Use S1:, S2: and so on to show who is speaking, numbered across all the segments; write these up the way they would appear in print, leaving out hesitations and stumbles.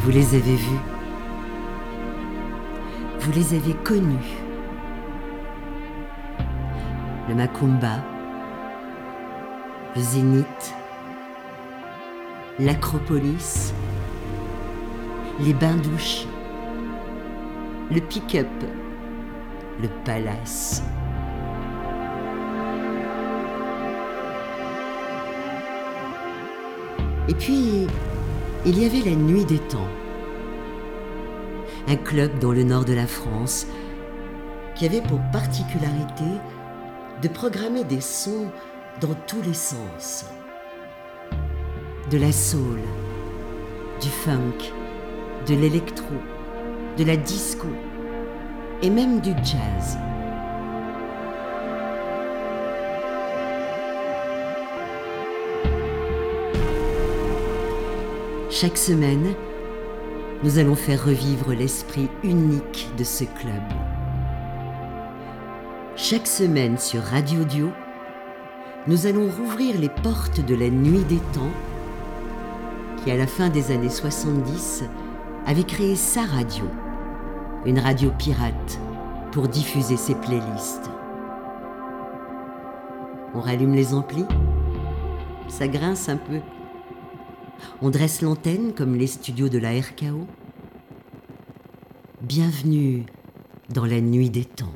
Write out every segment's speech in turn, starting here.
S1: Vous les avez vus. Vous les avez connus. Le Macumba, le Zénith, l'Acropolis, les bains-douches, le pick-up, le palace. Et puis, il y avait la Nuit des Temps, un club dans le nord de la France qui avait pour particularité de programmer des sons dans tous les sens. De la soul, du funk, de l'électro, de la disco et même du jazz. Chaque semaine, nous allons faire revivre l'esprit unique de ce club. Chaque semaine sur Radio Dio, nous allons rouvrir les portes de la Nuit des Temps qui, à la fin des années 70, avait créé sa radio, une radio pirate pour diffuser ses playlists. On rallume les amplis, ça grince un peu. On dresse l'antenne comme les studios de la RKO. Bienvenue dans la Nuit des Temps.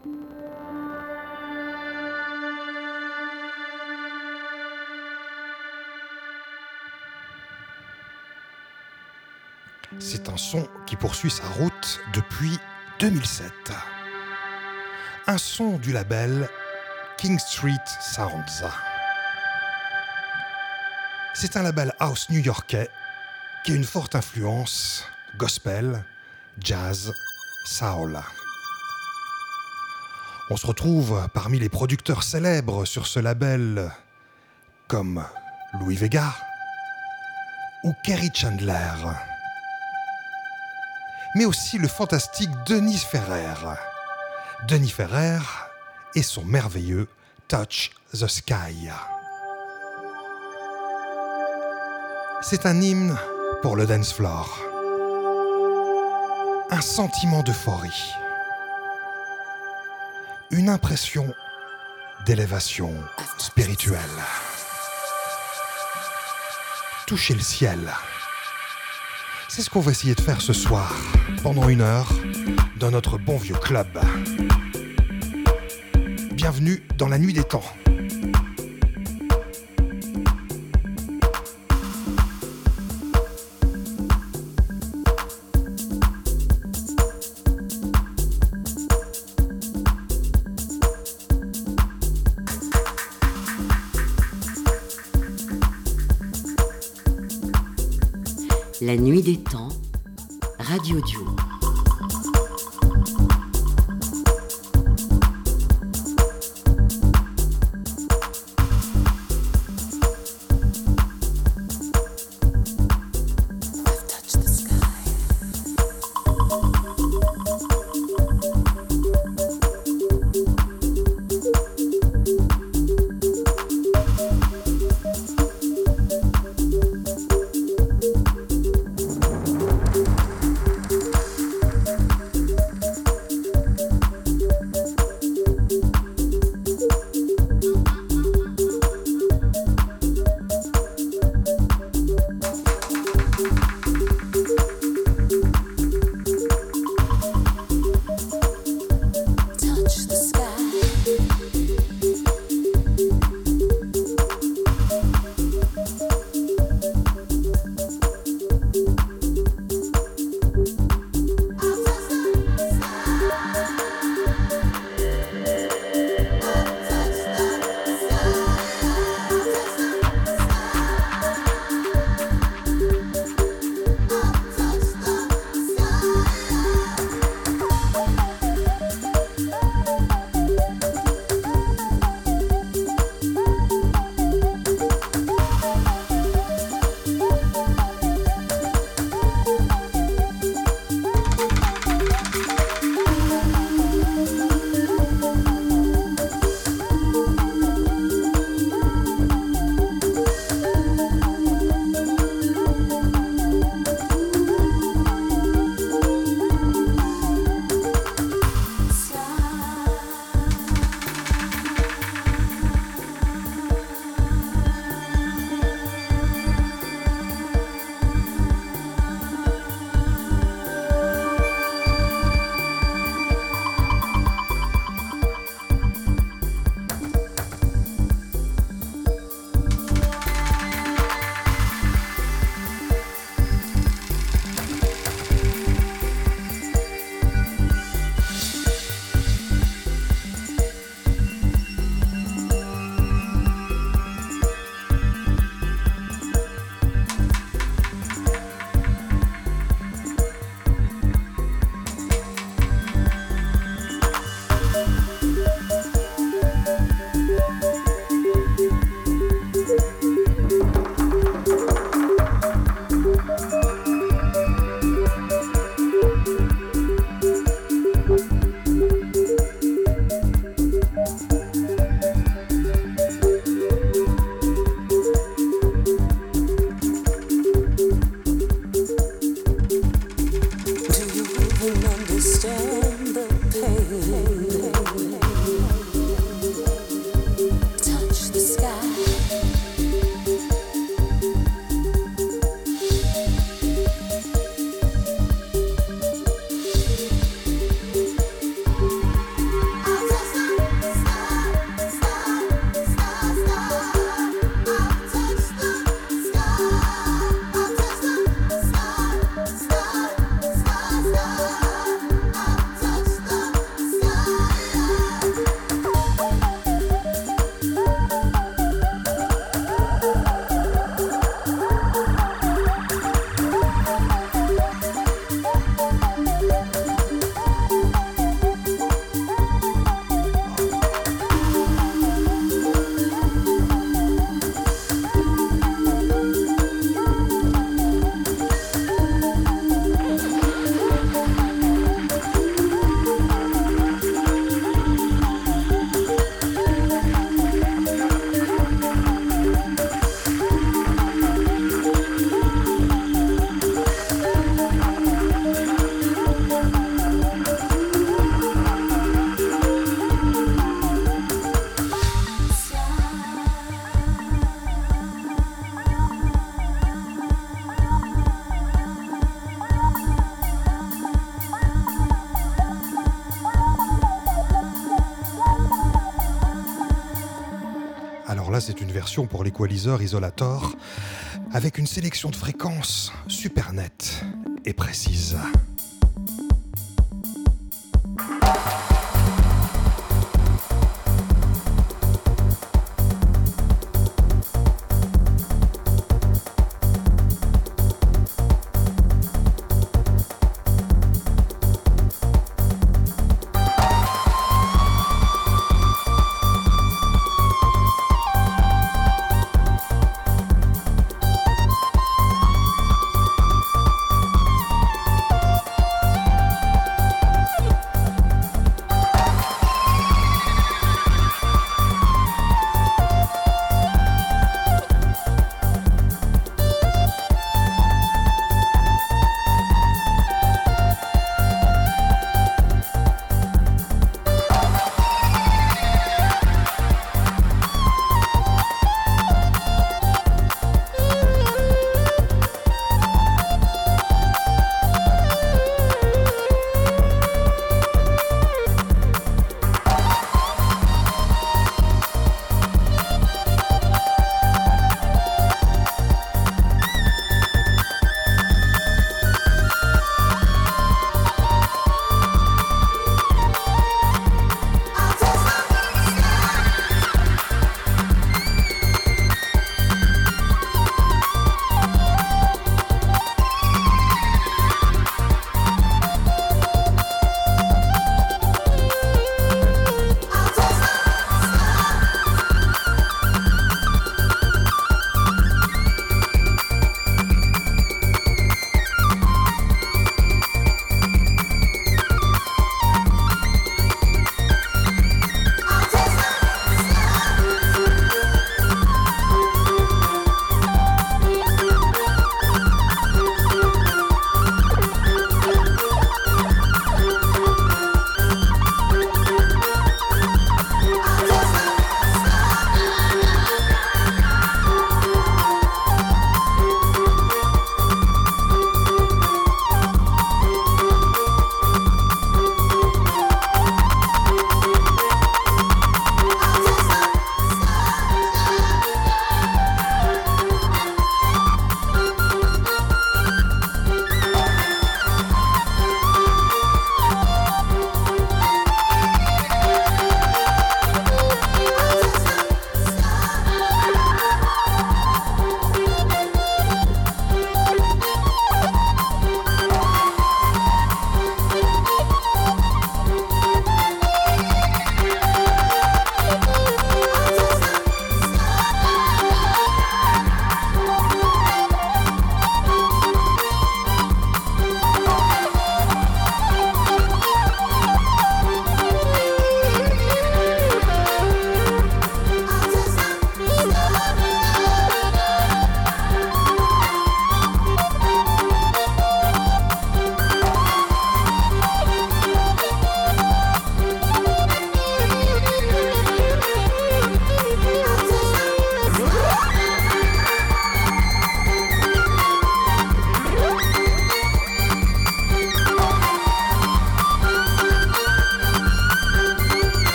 S2: C'est un son qui poursuit sa route depuis 2007. Un son du label King Street Sounds. C'est un label house new-yorkais qui a une forte influence gospel, jazz, soul. On se retrouve parmi les producteurs célèbres sur ce label comme Louis Vega ou Kerry Chandler, mais aussi le fantastique Denis Ferrer. Denis Ferrer et son merveilleux Touch the Sky. C'est un hymne pour le dance floor. Un sentiment d'euphorie. Une impression d'élévation spirituelle. Toucher le ciel. C'est ce qu'on va essayer de faire ce soir, pendant 1 heure, dans notre bon vieux club. Bienvenue dans la Nuit des Temps.
S1: La Nuit des Temps, Radio Dio.
S2: Alors là, c'est une version pour l'équaliseur Isolator avec une sélection de fréquences super nette et précise.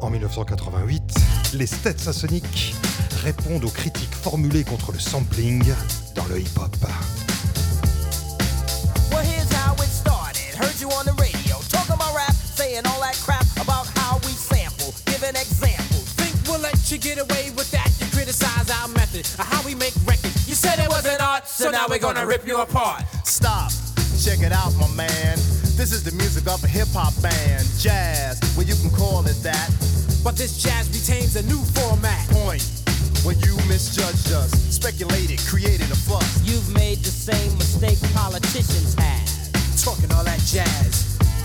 S2: En 1988, les Stetsasonic répondent aux critiques formulées contre le sampling dans le hip-hop.
S3: Well, here's how it started. Heard you on the radio, talking about rap, saying all that crap about how we sample, giving examples.
S4: Think we'll let you get away with that? You criticize our method, of how we make records. You said it wasn't art, so now we're gonna rip you apart.
S5: Stop, check it out, my man. This is the music of a hip-hop band. Jazz, well you can call it that.
S4: But this jazz retains a new format.
S5: Point, when you misjudged us, speculated, created a fuss.
S3: You've made the same mistake politicians have.
S4: Talking all that jazz.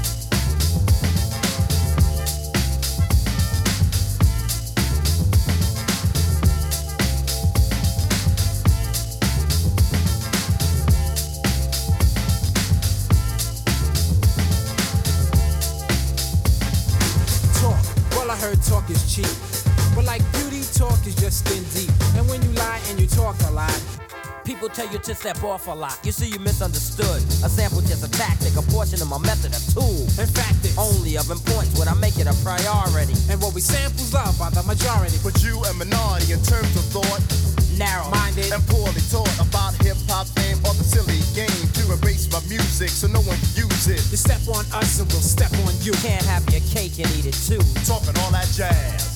S4: I heard talk is cheap, but like beauty, talk is just skin deep. And when you lie and you talk a lot,
S3: people tell you to step off a lot. You see, you misunderstood. A sample just a tactic, a portion of my method, a tool.
S4: In fact, it's
S3: only of importance when I make it a priority.
S4: And what we sample's loved by the majority.
S5: But you a minority in terms of thought,
S3: narrow-minded
S5: and poorly taught about hip-hop fame or the silly game to erase my music so no one can use it.
S4: You step on us and we'll step on you.
S3: Can't have your cake and eat it too.
S5: Talking all that jazz.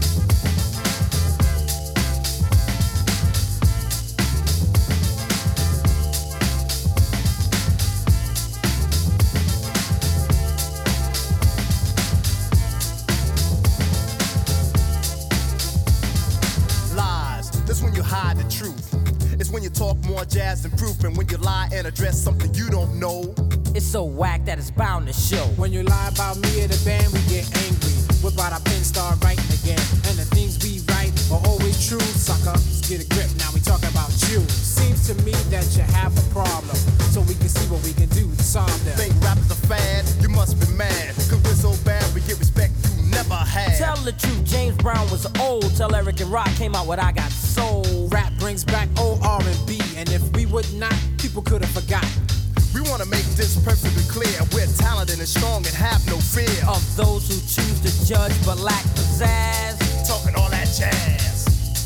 S5: Lies, that's when you hide the truth. It's when you talk more jazz than proof, and when you lie and address something you don't know.
S3: It's so whack that it's bound to show.
S4: When you lie about me or the band, we get angry. Whip out our pen, start writing again. And the things we write are always true, sucker. Let's get a grip, now we talking about you. Seems to me that you have a problem, so we can see what we can do to solve them.
S5: Think rap is a fad? You must be mad, cause we're so bad we get respect you never had.
S3: Tell the truth, James Brown was old. Tell Eric and Rock came out with I Got Soul.
S4: Rap brings back old R&B, and if we would not, people could have forgotten.
S5: We wanna make this perfectly clear. We're talented and strong and have no fear
S3: of those who choose to judge but lack pizzazz.
S5: Talking all that jazz.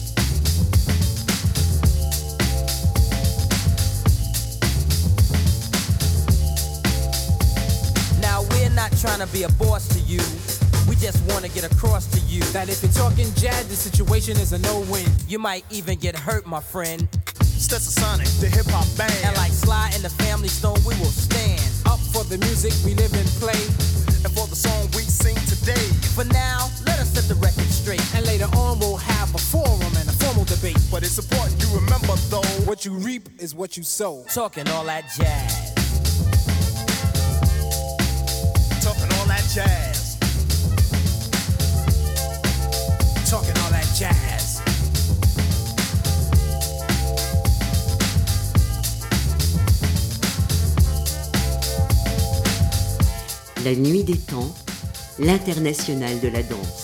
S3: Now we're not trying to be a boss to you. We just want to get across to you
S4: that if you're talking jazz, the situation is a no-win.
S3: You might even get hurt, my friend.
S5: Stetsasonic, the hip-hop band.
S3: And like Sly and the Family Stone, we will stand
S4: up for the music we live and play,
S5: and for the song we sing today.
S3: For now, let us set the record straight,
S4: and later on we'll have a forum and a formal debate.
S5: But it's important you remember though,
S4: what you reap is what you sow.
S3: Talking all that jazz.
S5: Talking all that jazz.
S4: Talking all that jazz.
S1: La nuit des temps, l'international de la danse.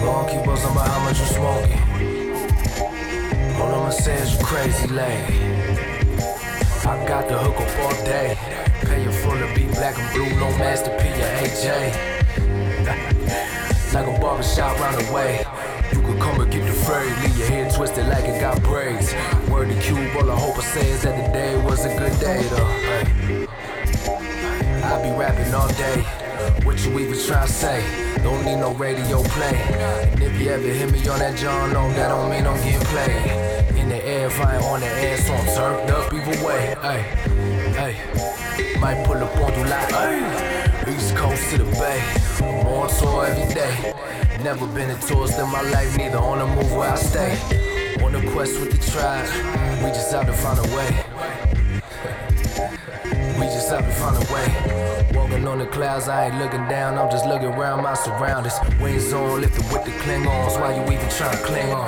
S6: Gon' keep us about how much you smoking. All I'ma say is you crazy lady. I got the hook up all day. Pay you full of be black and blue, no Master P or AJ. Like a barbershop round the way. You could come and get the fray, leave your hair twisted like it got braids. Word to Cube, all I hope I say is that the day was a good day though. Hey. I be rapping all day. What you even try to say? Don't need no radio play. And if you ever hit me on that John, no, that don't mean I'm getting played. In the air, if I ain't on the air, so I'm turned up either way. Hey, hey, might pull up on you like, hey, East Coast to the Bay. I'm on tour every day. Never been a tourist in my life, neither on the move where I stay. On a quest with the tribe, we just have to find a way. We just have to find a way. Walking on the clouds, I ain't looking down, I'm just looking around my surroundings. Wings on, lifted with the Klingons, why you even trying to cling on?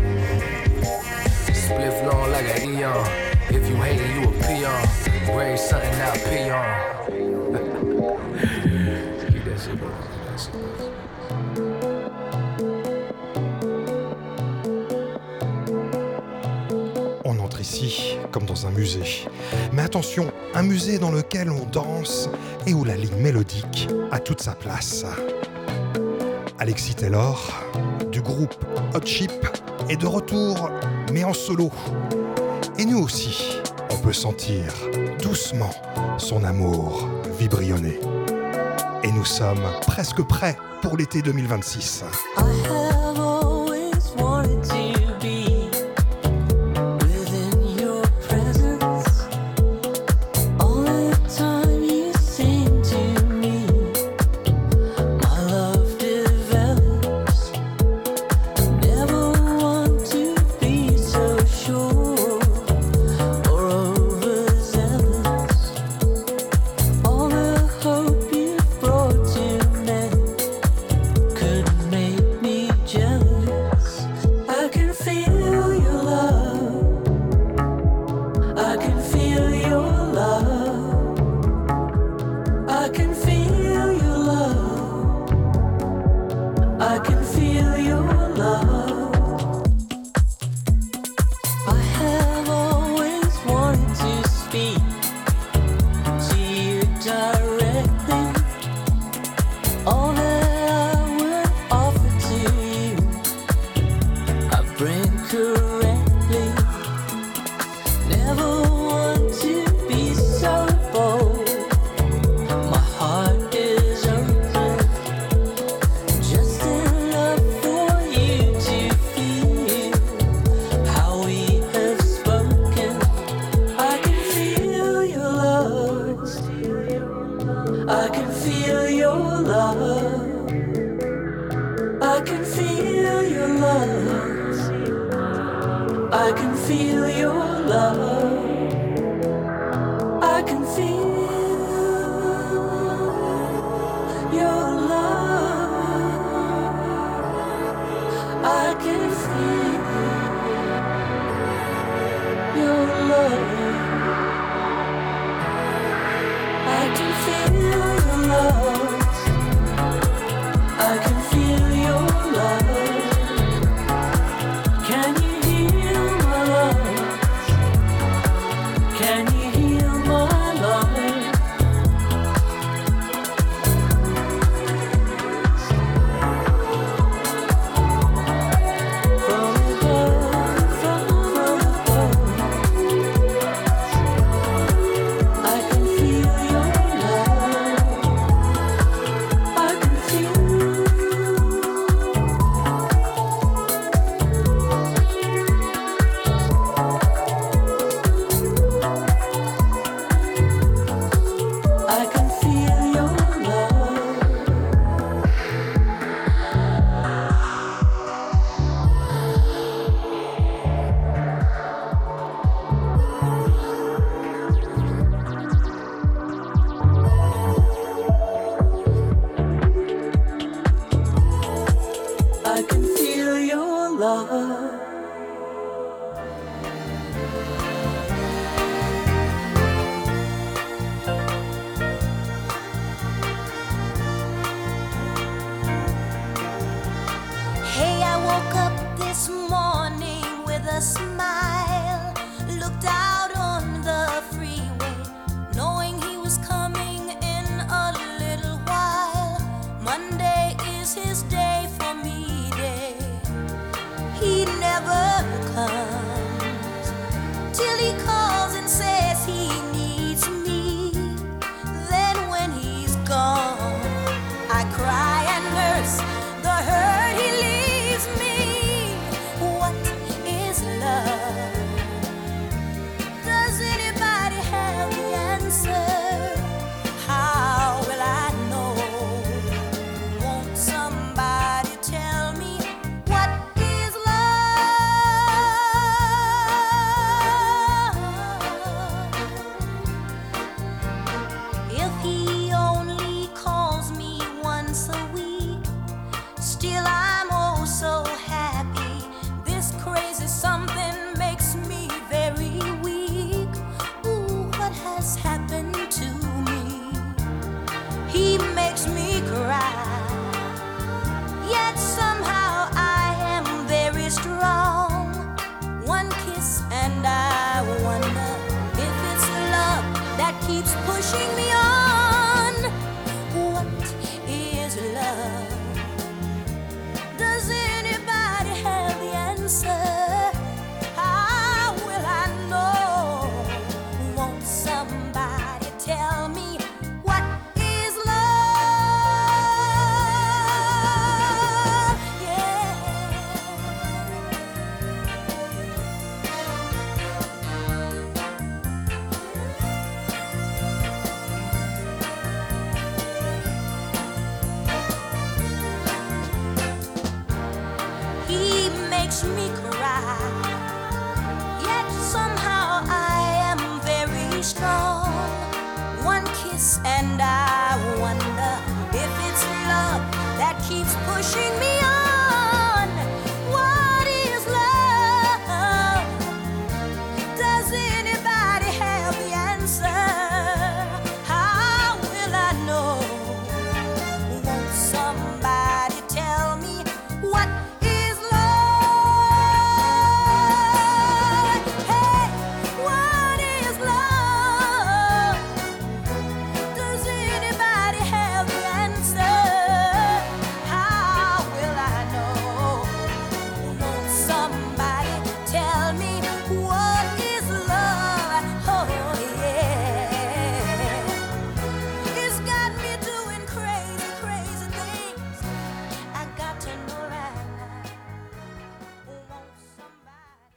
S6: Spliff long like an eon. If you hatin', you a peon. Raise something out, peon. Keep that shit going.
S2: On entre ici comme dans un musée. Mais attention, un musée dans lequel on danse et où la ligne mélodique a toute sa place. Alexis Taylor, du groupe Hot Chip, est de retour, mais en solo. Et nous aussi, on peut sentir doucement son amour vibrionner. Et nous sommes presque prêts pour l'été 2026.
S7: woke up this morning with a smile, looked out on the freeway, knowing he was coming in a little while. Monday is his day for me day. He never comes till he calls and says he needs me. Then when he's gone, I cry and nurse the hurt he leaves me. What is love? Does anybody have the answer? How will I know? Won't somebody tell me what is love? If he only calls me once a week, still I'm oh so happy. This crazy something makes me very weak. Ooh, what has happened to me? He makes me cry, yet somehow I am very strong. One kiss and I wonder if it's love that keeps pushing me on. What is love? Does anybody have the answer? How will I know? Won't somebody tell me what is love? Yeah. He makes me cry, yet somehow I am very strong. One kiss and I wonder if it's love that keeps pushing me on. What is love? Does anybody have the answer? How will I know? Won't somebody tell me what is love? Hey, what is love? Does anybody have the answer? How will I know? Won't somebody tell me what is love? Oh yeah, it's got me doing crazy, crazy things. I got to know right now. Won't somebody?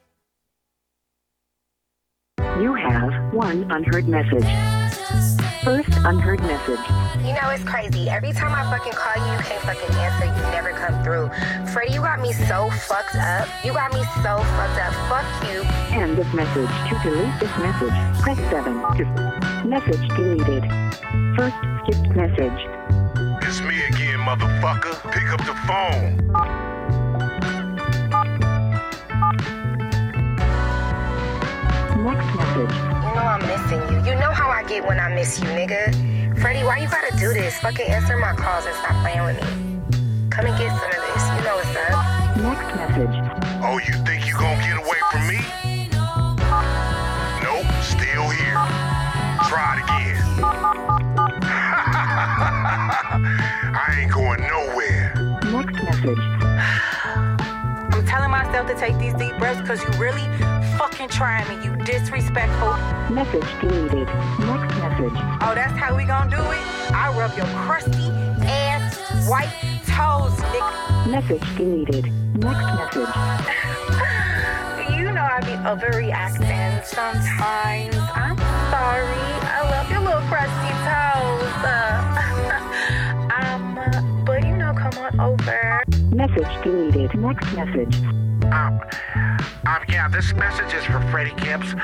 S8: You have one unheard message. First unheard message.
S9: You know, it's crazy. Every time I fucking call you, you can't fucking answer. You never come through. Freddie, you got me so fucked up. You got me so fucked up. Fuck you.
S8: End of message. To delete this message, press 7. Message deleted. First skipped message.
S10: It's me again, motherfucker. Pick up the phone.
S8: Next message.
S9: You know I'm missing you. You know how I get when I miss you, nigga. Freddie, why you gotta do this? Fucking answer my calls and stop playing with me. Come and get some of this. You know what's up.
S8: Next message.
S10: Oh, you think you gonna get away from me? Nope, still here. Try it again. I ain't going nowhere.
S8: Next message.
S9: I'm telling myself to take these deep breaths because you really fucking trying me, you disrespectful.
S8: Message deleted. Next message.
S9: Oh, that's how we gonna do it? I rub your crusty ass white toes, nigga.
S8: Message deleted. Next message.
S9: You know I be overreacting sometimes. I'm sorry. I love your little crusty toes. But you know, come on over.
S8: Message deleted. Next message.
S10: Yeah, this message is for Freddie Gibbs.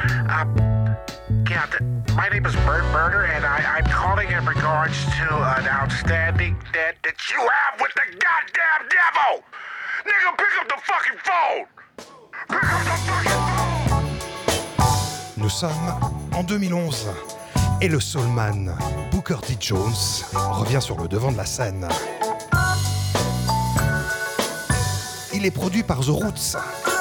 S10: My name is Bert Burner, and I'm calling in regards to an outstanding debt that you have with the goddamn devil! Nigga, pick up the fucking phone! Pick up the fucking phone!
S2: Nous sommes en 2011 et le soulman Booker T. Jones revient sur le devant de la scène. Il est produit par The Roots.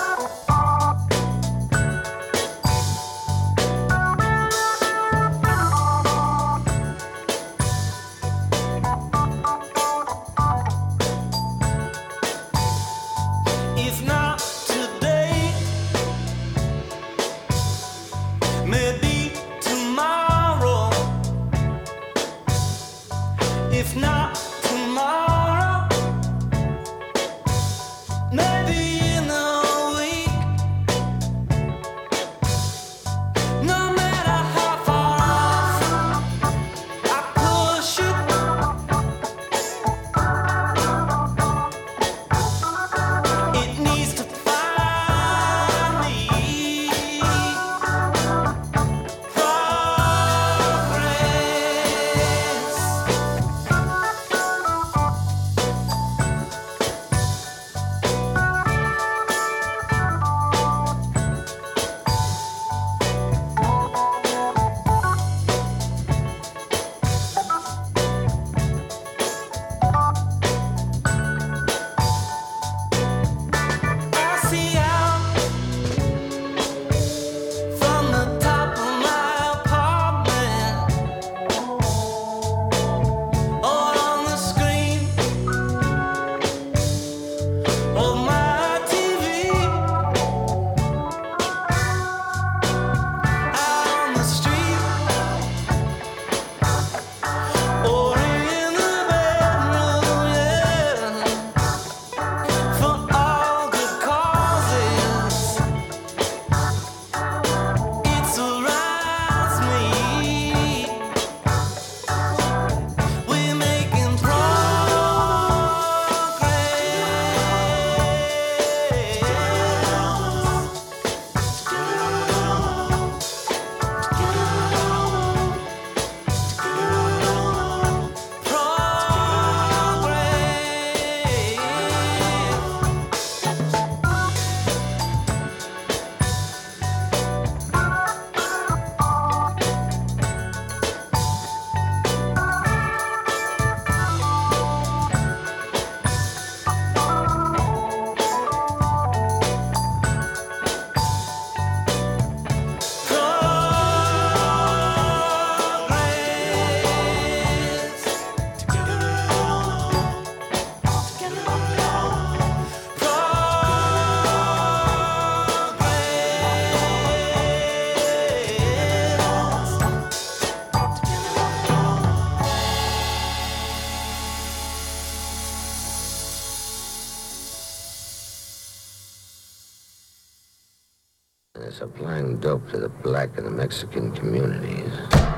S11: Supplying dope to the black and the Mexican communities.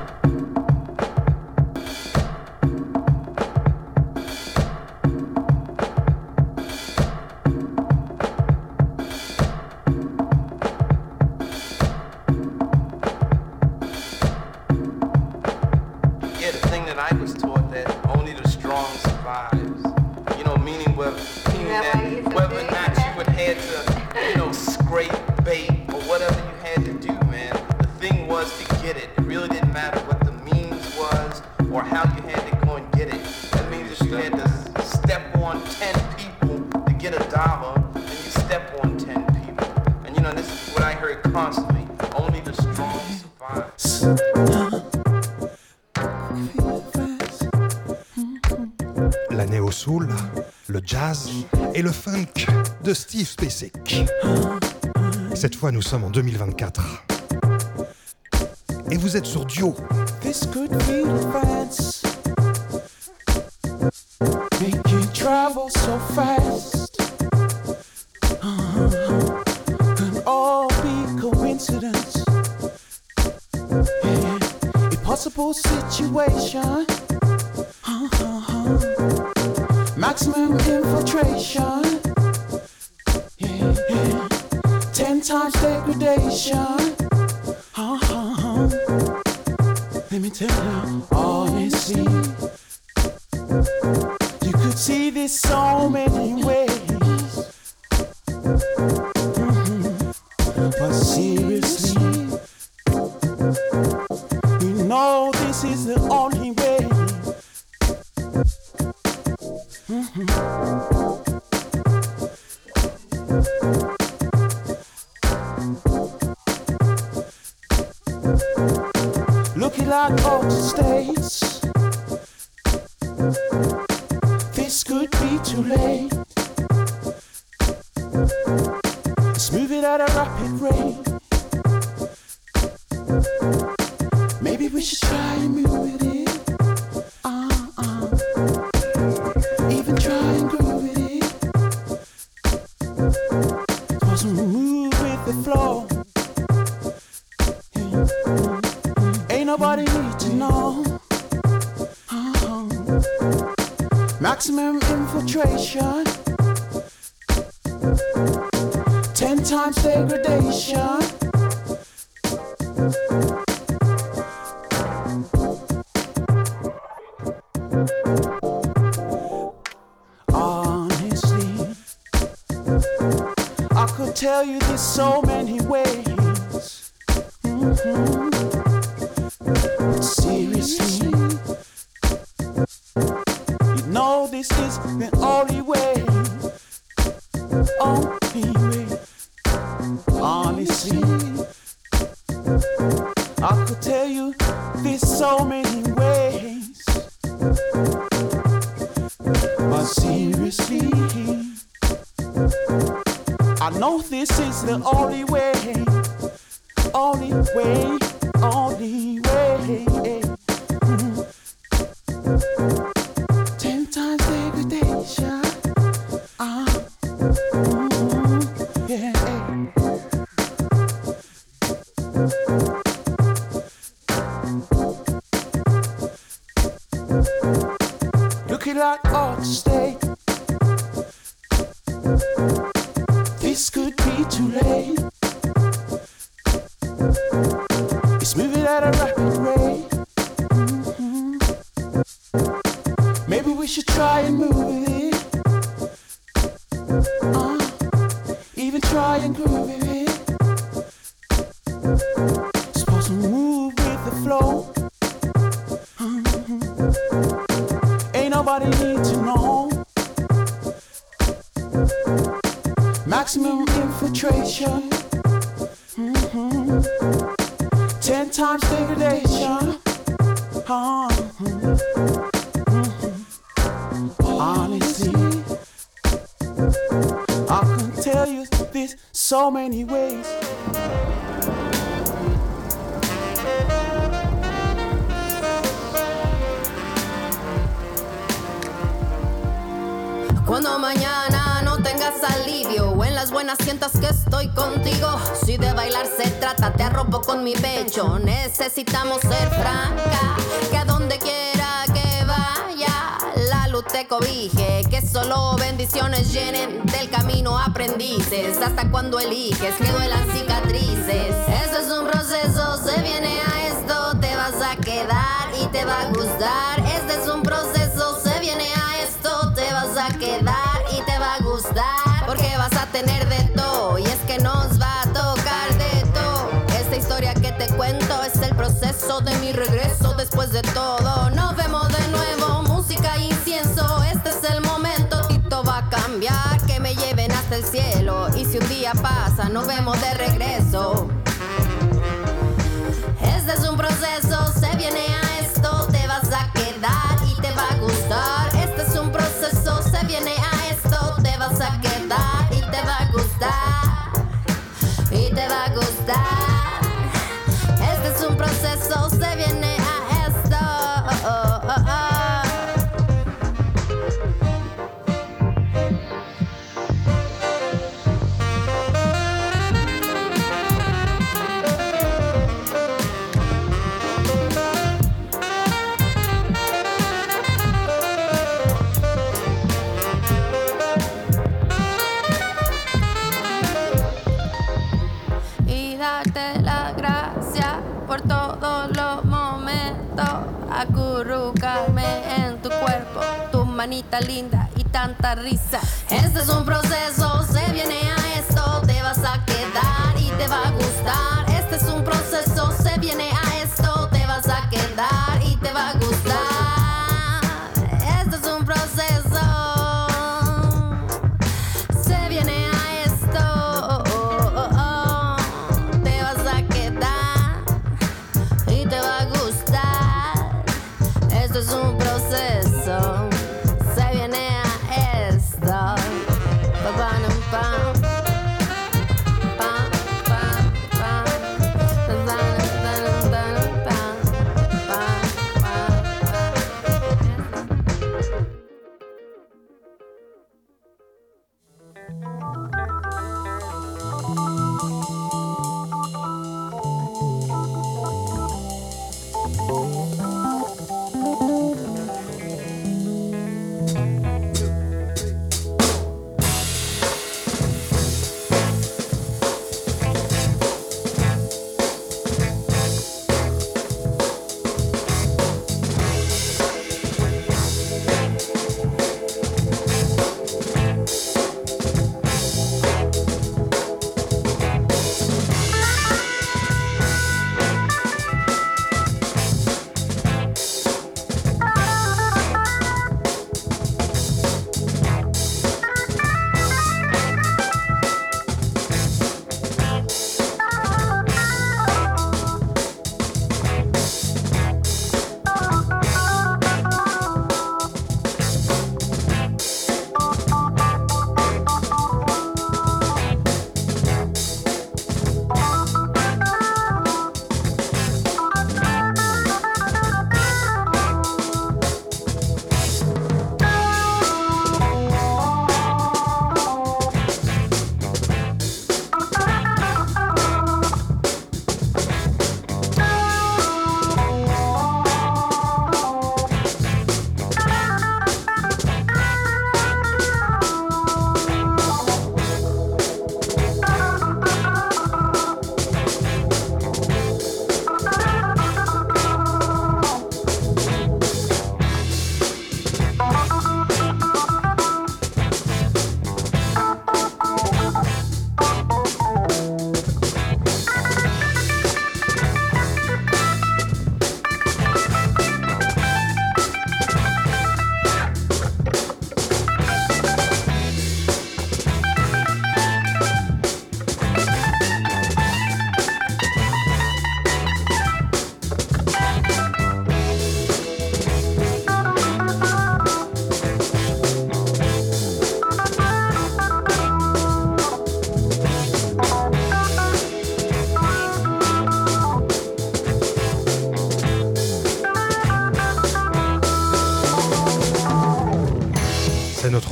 S12: Yeah, the thing that I was taught that only the strong survives. You know, meaning that whether or not you would have to, you know, scrape bait or whatever you had to do, man. The thing was to get it. It really didn't matter what the means was or how you had to go and get it. That means that you had to step on 10 people to get $1, and you step on 10 people. And you know, this is what I heard constantly. Only the strong survive.
S2: La néo-soul, le jazz et le funk de Steve Spacek. Cette fois, nous sommes en 2024. Et vous êtes sur Duo.
S13: This could be France. Make you travel so fast. Can all be coincidence. Yeah. Impossible situation. Maximum infiltration. Yeah, yeah. 10 times degradation. Let me tell you, honestly, you could see this so many ways. But seriously, you know this is the only way. Looking like all the states, this could be too late. Let's move it at a rapid rate. Maybe we should try and move it in. Even try and groove it in. Supposed to move with the flow. Ain't nobody need to know. Maximum infiltration, 10 times degradation. Honestly, I could tell you this so many ways. Seriously, you know this is the only way. Only way. Honestly, I could tell you this so many ways. But seriously, I know this is the only way. Only way. Only way. 10 times degradation. Yeah. Looking like all the state. This could be too late. It's moving at a rapid rate. Maybe we should try and move it. Even try and groove it. Supposed to move with the flow. Ain't nobody need to know. Maximum infiltration. 10 times degradation. Honestly, I can tell you this so many ways.
S14: Cuando mañana no tengas alivio o en las buenas sientas que estoy contigo. Si de bailar se trata, te arropo con mi pecho. Necesitamos ser franca, que a donde quiera que vaya la luz te cobije. Que solo bendiciones llenen del camino aprendices. Hasta cuando eliges que duelan cicatrices. Este es un proceso, se viene a esto. Te vas a quedar y te va a gustar. Este es un proceso, se viene a esto. Te vas a quedar y te va a gustar. Porque vas a tener de todo y es que nos va a tocar de todo. Esta historia que te cuento es el proceso de mi regreso después de todo. Nos vemos de nuevo, música e incienso. Este es el momento, Tito va a cambiar. Que me lleven hasta el cielo. Y si un día pasa, nos vemos de regreso. Este es un proceso, se viene a esto. Te vas a quedar y te va a gustar. Este es un proceso, se viene a esto. Te vas a quedar y te va a gustar. Y te va a gustar. Este es un proceso, se viene a esto. Por todos los momentos, acurrucarme en tu cuerpo, tu manita linda y tanta risa. Este es un proceso, se viene a esto. Te vas a quedar y te va a gustar. Este es un proceso, se viene a esto. Te vas a quedar y te va a gustar. Este es un proceso, se viene a esto.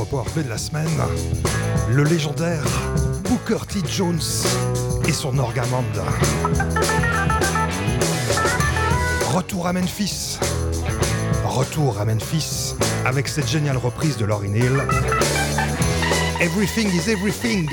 S2: Powerplay de la semaine, le légendaire Booker T. Jones et son Orgamond. Retour à Memphis avec cette géniale reprise de Lauryn Hill. Everything is Everything.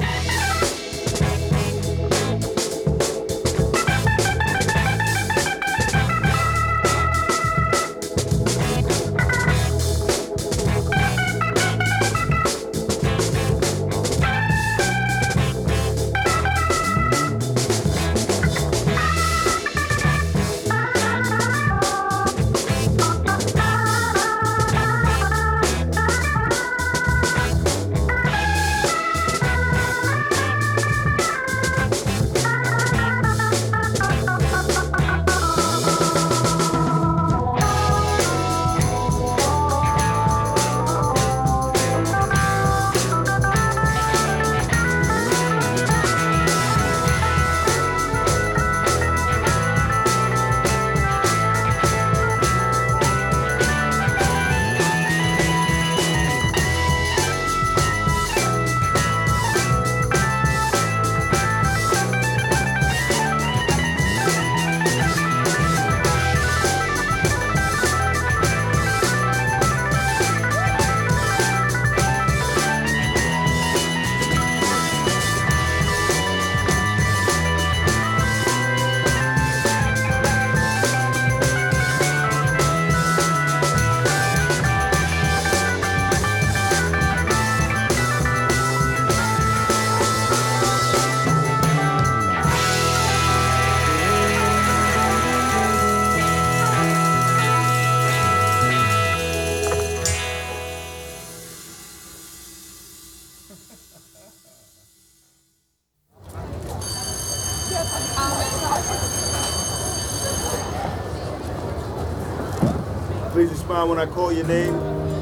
S15: Please respond when I call your name.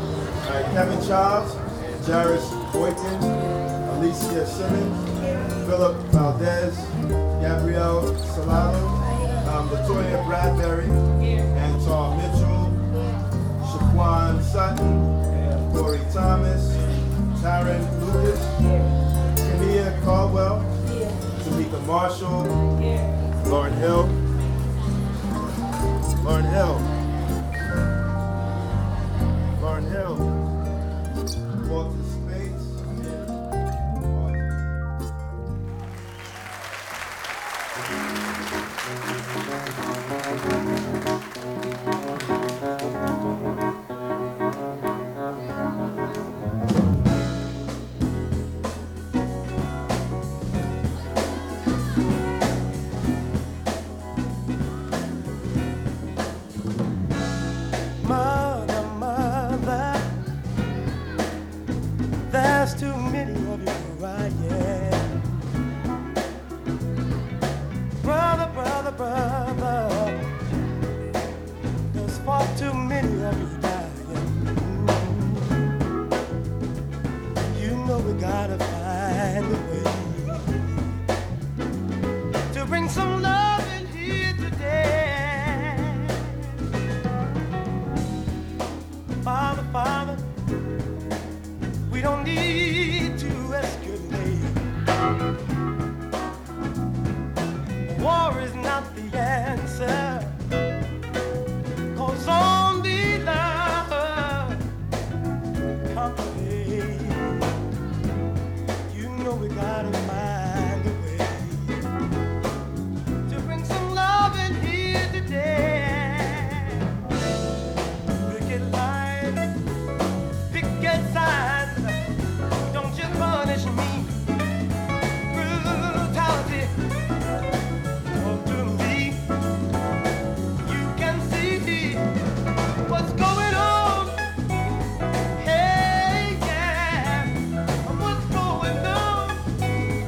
S15: Kevin Charles, Jarris Boykin, Alicia Simmons, Philip Valdez, Gabrielle Solano, Latoya Bradbury, Anton Mitchell, Shaquan Sutton, Corey Thomas, Taryn Lucas, Kania Caldwell, Tamika Marshall, Lauren Hill, Walter Spates.
S16: There's too many of you crying. Brother, brother, brother, there's far too many of you dying. You know we gotta find a way to bring some love in here today. Father, Father, we don't need to escalate. War is not the answer, 'cause only love conquers hate. You know we gotta find a way to bring some love in here today. Picket lines, picket signs, don't you punish me. Brutality, talk to me. You can see what's going on. Hey, yeah, what's going on.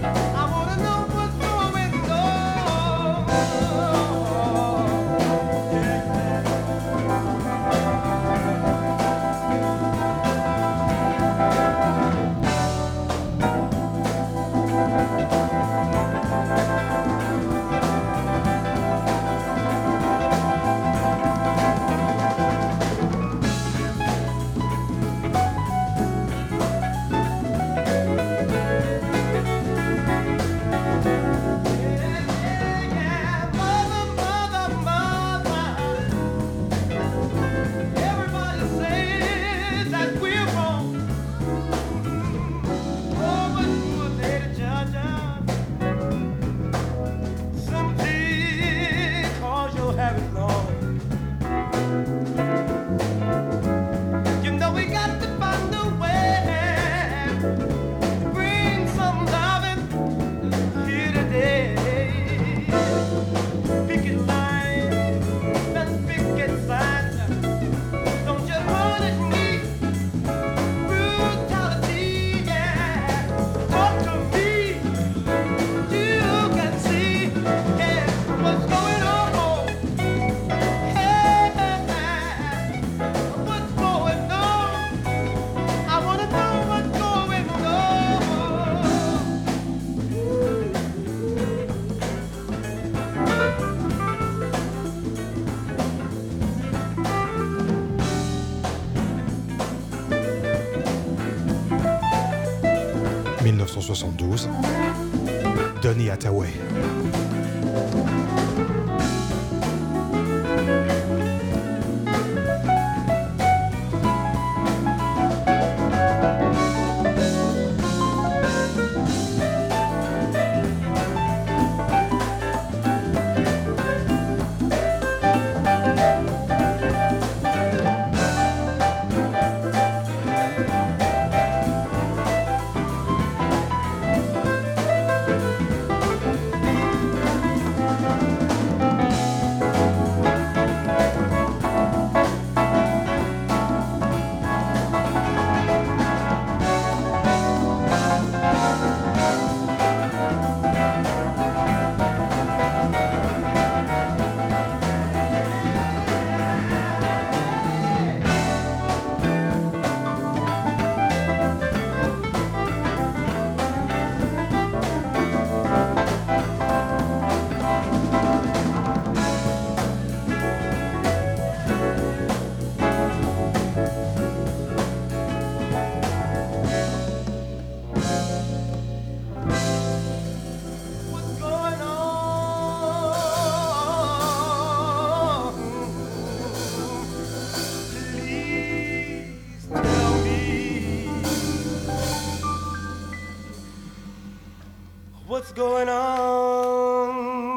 S2: 1972, Donny Hathaway.
S16: What's going on?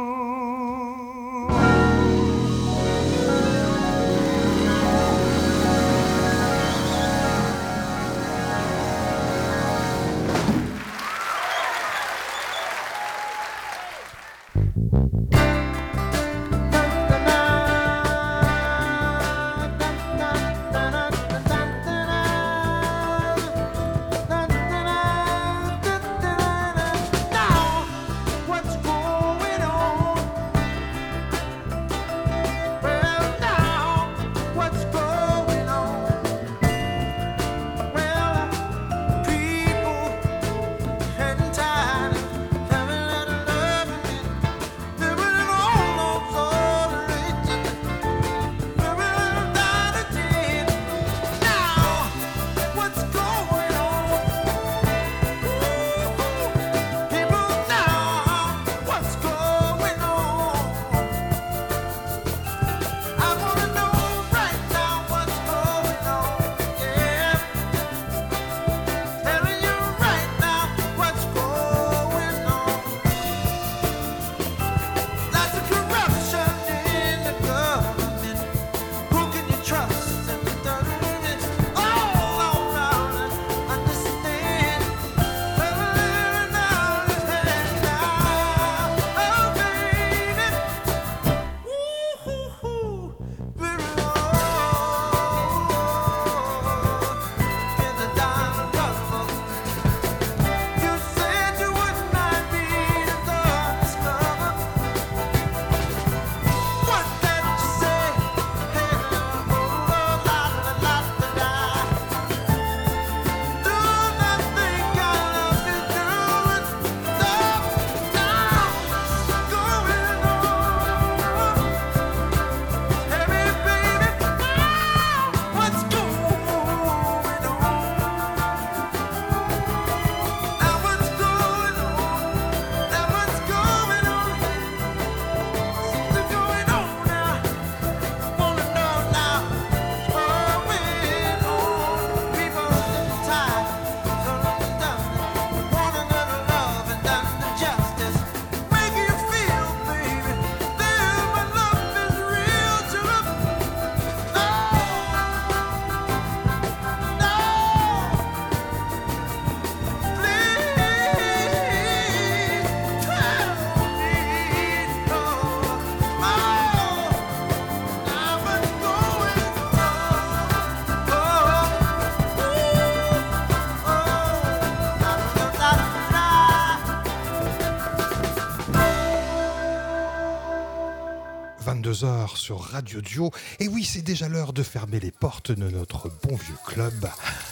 S2: Heures sur Radio Duo. Et oui, c'est déjà l'heure de fermer les portes de notre bon vieux club.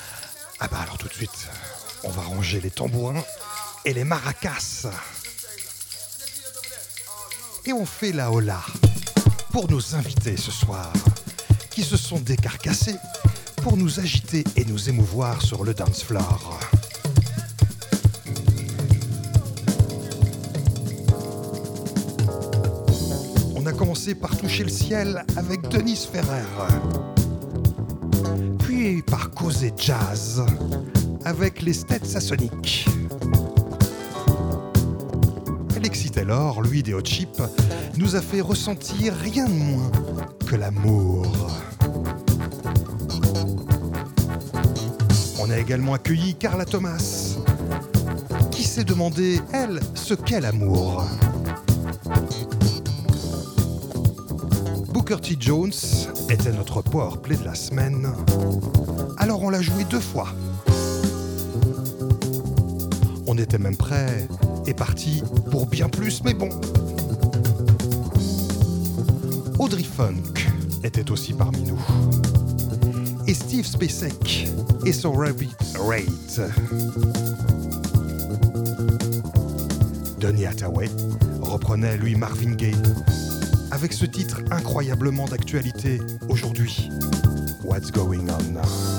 S2: Ah bah alors tout de suite, on va ranger les tambourins et les maracas. Et on fait la hola pour nos invités ce soir, qui se sont décarcassés pour nous agiter et nous émouvoir sur le dance floor. commencé par toucher le ciel avec Denise Ferrer, puis par causer jazz avec les Stetsasonic. Alexis Taylor, lui des Hot Chip, nous a fait ressentir rien de moins que l'amour. On a également accueilli Carla Thomas, qui s'est demandé, elle, ce qu'est l'amour. Booker T. Jones était notre powerplay de la semaine, alors on l'a joué 2 fois. On était même prêt et parti pour bien plus, mais bon. Audrey Funk était aussi parmi nous. Et Steve Spacek et son Rabbit Rate. Donny Hathaway reprenait, lui, Marvin Gaye, avec ce titre incroyablement d'actualité aujourd'hui, What's Going On.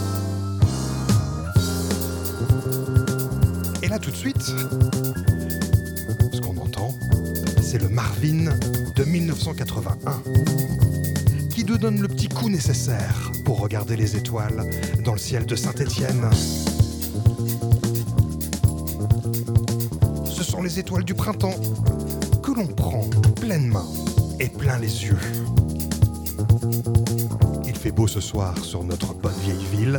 S2: Et là, tout de suite, ce qu'on entend, c'est le Marvin de 1981, qui nous donne le petit coup nécessaire pour regarder les étoiles dans le ciel de Saint-Étienne. Ce sont les étoiles du printemps que l'on prend pleine main et plein les yeux. Il fait beau ce soir sur notre bonne vieille ville.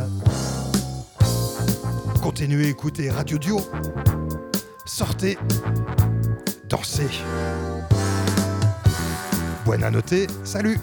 S2: Continuez à écouter Radio Duo. Sortez, dansez. Buona notte, salut.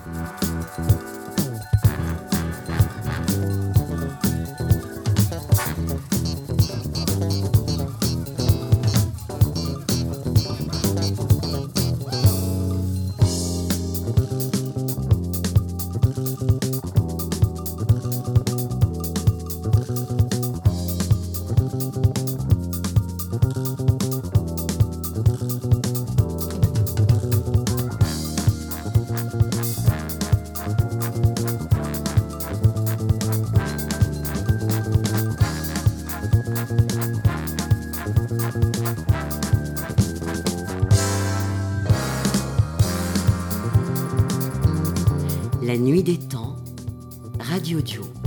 S1: La nuit des temps, Radio Duo.